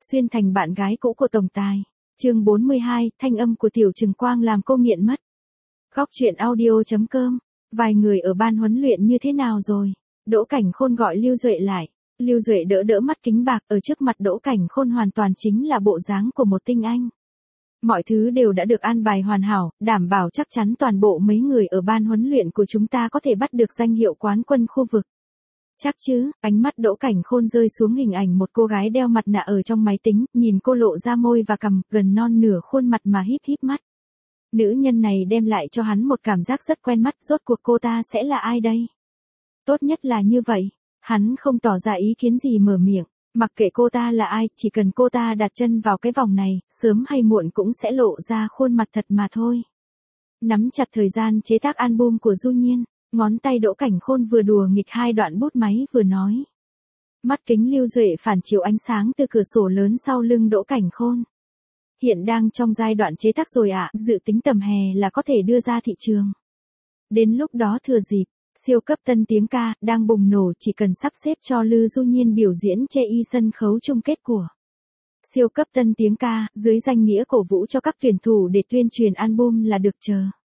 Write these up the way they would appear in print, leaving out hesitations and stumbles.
xuyên thành bạn gái cũ của tổng tài. Chương 42, thanh âm của Tiểu Trừng Quang làm cô nghiện mất. Góc truyện audio.com. Vài người ở ban huấn luyện như thế nào rồi? Đỗ Cảnh Khôn gọi Lưu Duệ lại. Lưu Duệ đỡ đỡ mắt kính bạc, ở trước mặt Đỗ Cảnh Khôn hoàn toàn chính là bộ dáng của một tinh anh. Mọi thứ đều đã được an bài hoàn hảo, đảm bảo chắc chắn toàn bộ mấy người ở ban huấn luyện của chúng ta có thể bắt được danh hiệu quán quân khu vực. Chắc chứ? Ánh mắt Đỗ Cảnh Khôn rơi xuống hình ảnh một cô gái đeo mặt nạ ở trong máy tính, nhìn cô lộ ra môi và cằm, gần non nửa khuôn mặt mà híp híp mắt. Nữ nhân này đem lại cho hắn một cảm giác rất quen mắt, rốt cuộc cô ta sẽ là ai đây? Tốt nhất là như vậy. Hắn không tỏ ra ý kiến gì mở miệng, mặc kệ cô ta là ai, chỉ cần cô ta đặt chân vào cái vòng này, sớm hay muộn cũng sẽ lộ ra khuôn mặt thật mà thôi. Nắm chặt thời gian chế tác album của Du Nhiên, ngón tay Đỗ Cảnh Khôn vừa đùa nghịch hai đoạn bút máy vừa nói. Mắt kính Lưu Duệ phản chiếu ánh sáng từ cửa sổ lớn sau lưng Đỗ Cảnh Khôn. Hiện đang trong giai đoạn chế tác rồi ạ, dự tính tầm hè là có thể đưa ra thị trường. Đến lúc đó thừa dịp, siêu cấp tân tiếng ca đang bùng nổ, chỉ cần sắp xếp cho Lư Du Nhiên biểu diễn chê y sân khấu chung kết của siêu cấp tân tiếng ca, dưới danh nghĩa cổ vũ cho các tuyển thủ để tuyên truyền album là được chờ.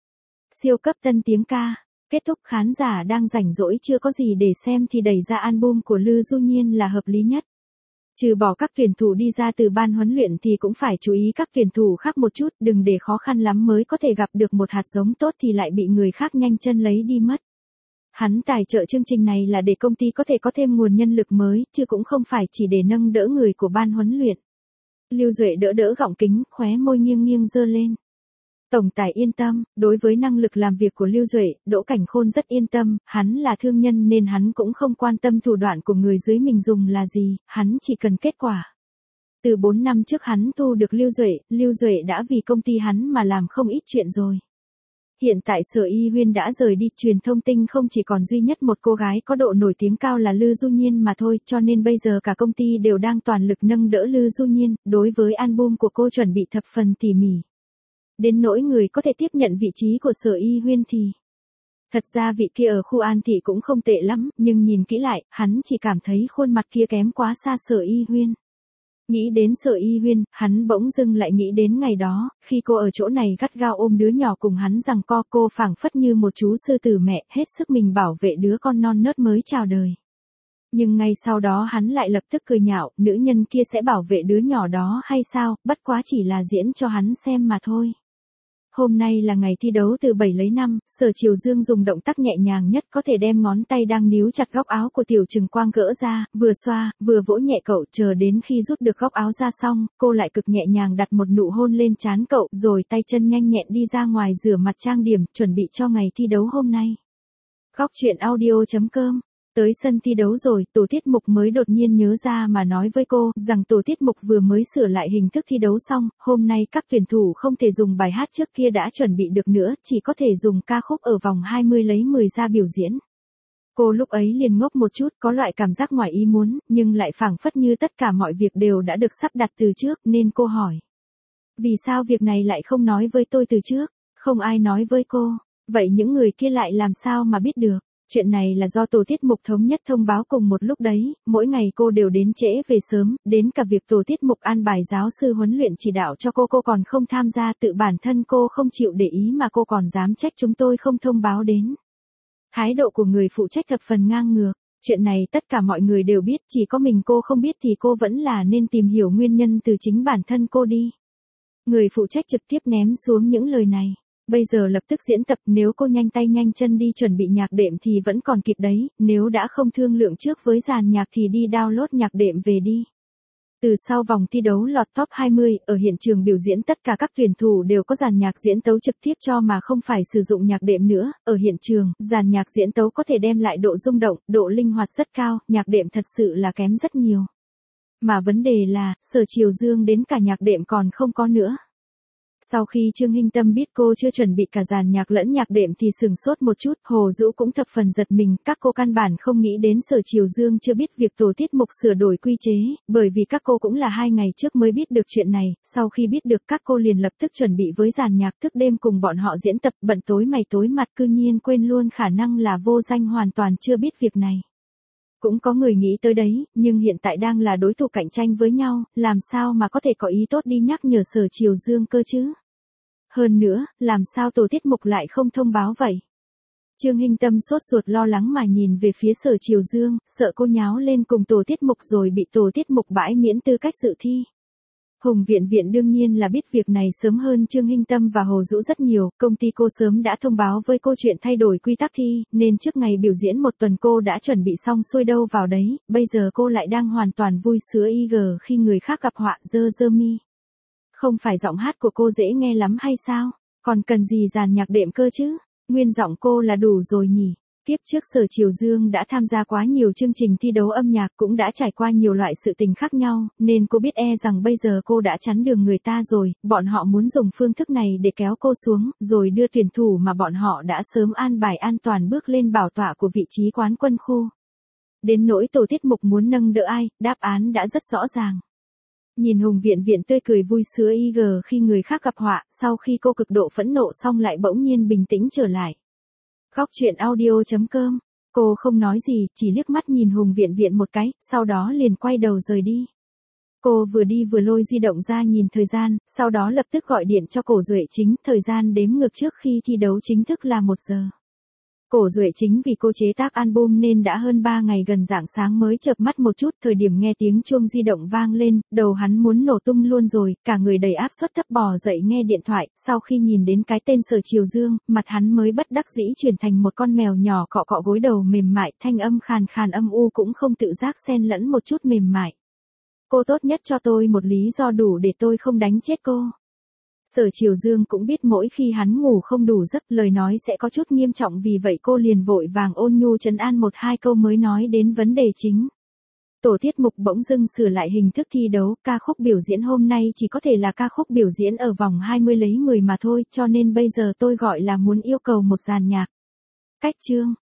Siêu cấp tân tiếng ca, kết thúc khán giả đang rảnh rỗi chưa có gì để xem thì đẩy ra album của Lư Du Nhiên là hợp lý nhất. Trừ bỏ các tuyển thủ đi ra từ ban huấn luyện thì cũng phải chú ý các tuyển thủ khác một chút, đừng để khó khăn lắm mới có thể gặp được một hạt giống tốt thì lại bị người khác nhanh chân lấy đi mất. Hắn tài trợ chương trình này là để công ty có thể có thêm nguồn nhân lực mới, chứ cũng không phải chỉ để nâng đỡ người của ban huấn luyện. Lưu Duệ đỡ đỡ gọng kính, khóe môi nghiêng nghiêng giơ lên. Tổng tài yên tâm, đối với năng lực làm việc của Lưu Duệ, Đỗ Cảnh Khôn rất yên tâm, hắn là thương nhân nên hắn cũng không quan tâm thủ đoạn của người dưới mình dùng là gì, hắn chỉ cần kết quả. Từ 4 năm trước hắn thu được Lưu Duệ đã vì công ty hắn mà làm không ít chuyện rồi. Hiện tại Sở Y Huyên đã rời đi, truyền thông tinh không chỉ còn duy nhất một cô gái có độ nổi tiếng cao là Lư Du Nhiên mà thôi, cho nên bây giờ cả công ty đều đang toàn lực nâng đỡ Lư Du Nhiên, đối với album của cô chuẩn bị thập phần tỉ mỉ. Đến nỗi người có thể tiếp nhận vị trí của Sở Y Huyên thì... Thật ra vị kia ở khu An Thị cũng không tệ lắm, nhưng nhìn kỹ lại, hắn chỉ cảm thấy khuôn mặt kia kém quá xa Sở Y Huyên. Nghĩ đến Sở Y Huyên, hắn bỗng dưng lại nghĩ đến ngày đó, khi cô ở chỗ này gắt gao ôm đứa nhỏ cùng hắn giằng co, cô phảng phất như một chú sư tử mẹ, hết sức mình bảo vệ đứa con non nớt mới chào đời. Nhưng ngay sau đó hắn lại lập tức cười nhạo, nữ nhân kia sẽ bảo vệ đứa nhỏ đó hay sao, bất quá chỉ là diễn cho hắn xem mà thôi. Hôm nay là ngày thi đấu từ 7 lấy 5, Sở Triều Dương dùng động tác nhẹ nhàng nhất có thể đem ngón tay đang níu chặt góc áo của Tiểu Trừng Quang gỡ ra, vừa xoa, vừa vỗ nhẹ cậu, chờ đến khi rút được góc áo ra xong, cô lại cực nhẹ nhàng đặt một nụ hôn lên trán cậu, rồi tay chân nhanh nhẹn đi ra ngoài rửa mặt trang điểm, chuẩn bị cho ngày thi đấu hôm nay. Góc truyện audio.com. Tới sân thi đấu rồi, tổ tiết mục mới đột nhiên nhớ ra mà nói với cô, rằng tổ tiết mục vừa mới sửa lại hình thức thi đấu xong, hôm nay các tuyển thủ không thể dùng bài hát trước kia đã chuẩn bị được nữa, chỉ có thể dùng ca khúc ở vòng 20 lấy 10 ra biểu diễn. Cô lúc ấy liền ngốc một chút, có loại cảm giác ngoài ý muốn, nhưng lại phảng phất như tất cả mọi việc đều đã được sắp đặt từ trước, nên cô hỏi. Vì sao việc này lại không nói với tôi từ trước? Không ai nói với cô, vậy những người kia lại làm sao mà biết được? Chuyện này là do tổ tiết mục thống nhất thông báo cùng một lúc đấy, mỗi ngày cô đều đến trễ về sớm, đến cả việc tổ tiết mục an bài giáo sư huấn luyện chỉ đạo cho cô còn không tham gia, tự bản thân cô không chịu để ý mà cô còn dám trách chúng tôi không thông báo đến. Thái độ của người phụ trách thập phần ngang ngược, chuyện này tất cả mọi người đều biết, chỉ có mình cô không biết thì cô vẫn là nên tìm hiểu nguyên nhân từ chính bản thân cô đi. Người phụ trách trực tiếp ném xuống những lời này. Bây giờ lập tức diễn tập, nếu cô nhanh tay nhanh chân đi chuẩn bị nhạc đệm thì vẫn còn kịp đấy, nếu đã không thương lượng trước với dàn nhạc thì đi download nhạc đệm về đi. Từ sau vòng thi đấu lọt top 20, ở hiện trường biểu diễn tất cả các tuyển thủ đều có dàn nhạc diễn tấu trực tiếp cho mà không phải sử dụng nhạc đệm nữa, ở hiện trường, dàn nhạc diễn tấu có thể đem lại độ rung động, độ linh hoạt rất cao, nhạc đệm thật sự là kém rất nhiều. Mà vấn đề là, Sở Triều Dương đến cả nhạc đệm còn không có nữa. Sau khi Trương Hinh Tâm biết cô chưa chuẩn bị cả dàn nhạc lẫn nhạc đệm thì sửng sốt một chút, Hồ Dũ cũng thập phần giật mình, các cô căn bản không nghĩ đến Sở Triều Dương chưa biết việc tổ tiết mục sửa đổi quy chế, bởi vì các cô cũng là 2 ngày trước mới biết được chuyện này, sau khi biết được các cô liền lập tức chuẩn bị với dàn nhạc, thức đêm cùng bọn họ diễn tập, bận tối mày tối mặt, cư nhiên quên luôn khả năng là Vô Danh hoàn toàn chưa biết việc này. Cũng có người nghĩ tới đấy, nhưng hiện tại đang là đối thủ cạnh tranh với nhau, làm sao mà có thể có ý tốt đi nhắc nhở Sở Triều Dương cơ chứ? Hơn nữa, làm sao tổ tiết mục lại không thông báo vậy? Trương Hinh Tâm sốt ruột lo lắng mà nhìn về phía Sở Triều Dương, sợ cô nháo lên cùng tổ tiết mục rồi bị tổ tiết mục bãi miễn tư cách dự thi. Hùng Viện Viện đương nhiên là biết việc này sớm hơn Trương Hinh Tâm và Hồ Dũ rất nhiều, công ty cô sớm đã thông báo với cô chuyện thay đổi quy tắc thi, nên trước ngày biểu diễn một tuần cô đã chuẩn bị xong xuôi đâu vào đấy, bây giờ cô lại đang hoàn toàn vui sướng khi người khác gặp họa dơ mi. Không phải giọng hát của cô dễ nghe lắm hay sao, còn cần gì dàn nhạc đệm cơ chứ, nguyên giọng cô là đủ rồi nhỉ. Tiếp trước Sở Triều Dương đã tham gia quá nhiều chương trình thi đấu âm nhạc cũng đã trải qua nhiều loại sự tình khác nhau, nên cô biết rằng bây giờ cô đã chắn đường người ta rồi, bọn họ muốn dùng phương thức này để kéo cô xuống, rồi đưa tuyển thủ mà bọn họ đã sớm an bài an toàn bước lên bảo tọa của vị trí quán quân khu. Đến nỗi tổ tiết mục muốn nâng đỡ ai, đáp án đã rất rõ ràng. Nhìn Hùng Viện Viện tươi cười vui sướng khi người khác gặp họa, sau khi cô cực độ phẫn nộ xong lại bỗng nhiên bình tĩnh trở lại. Góc truyện audio.com, cô không nói gì, chỉ liếc mắt nhìn Hùng Viện Viện một cái, sau đó liền quay đầu rời đi. Cô vừa đi vừa lôi di động ra nhìn thời gian, sau đó lập tức gọi điện cho Cổ Duệ Chính, thời gian đếm ngược trước khi thi đấu chính thức là 1 giờ. Cổ Duệ Chính vì cô chế tác album nên đã hơn 3 ngày gần rạng sáng mới chợp mắt một chút, thời điểm nghe tiếng chuông di động vang lên, đầu hắn muốn nổ tung luôn rồi, cả người đầy áp suất thấp bò dậy nghe điện thoại, sau khi nhìn đến cái tên Sở Triều Dương, mặt hắn mới bất đắc dĩ chuyển thành một con mèo nhỏ cọ cọ gối đầu mềm mại, thanh âm khàn khàn âm u cũng không tự giác xen lẫn một chút mềm mại. Cô tốt nhất cho tôi một lý do đủ để tôi không đánh chết cô. Sở Triều Dương cũng biết mỗi khi hắn ngủ không đủ giấc lời nói sẽ có chút nghiêm trọng, vì vậy cô liền vội vàng ôn nhu trấn an 1-2 câu mới nói đến vấn đề chính. Tổ tiết mục bỗng dưng sửa lại hình thức thi đấu, ca khúc biểu diễn hôm nay chỉ có thể là ca khúc biểu diễn ở vòng 20 lấy 10 mà thôi, cho nên bây giờ tôi gọi là muốn yêu cầu một dàn nhạc. Cách chương,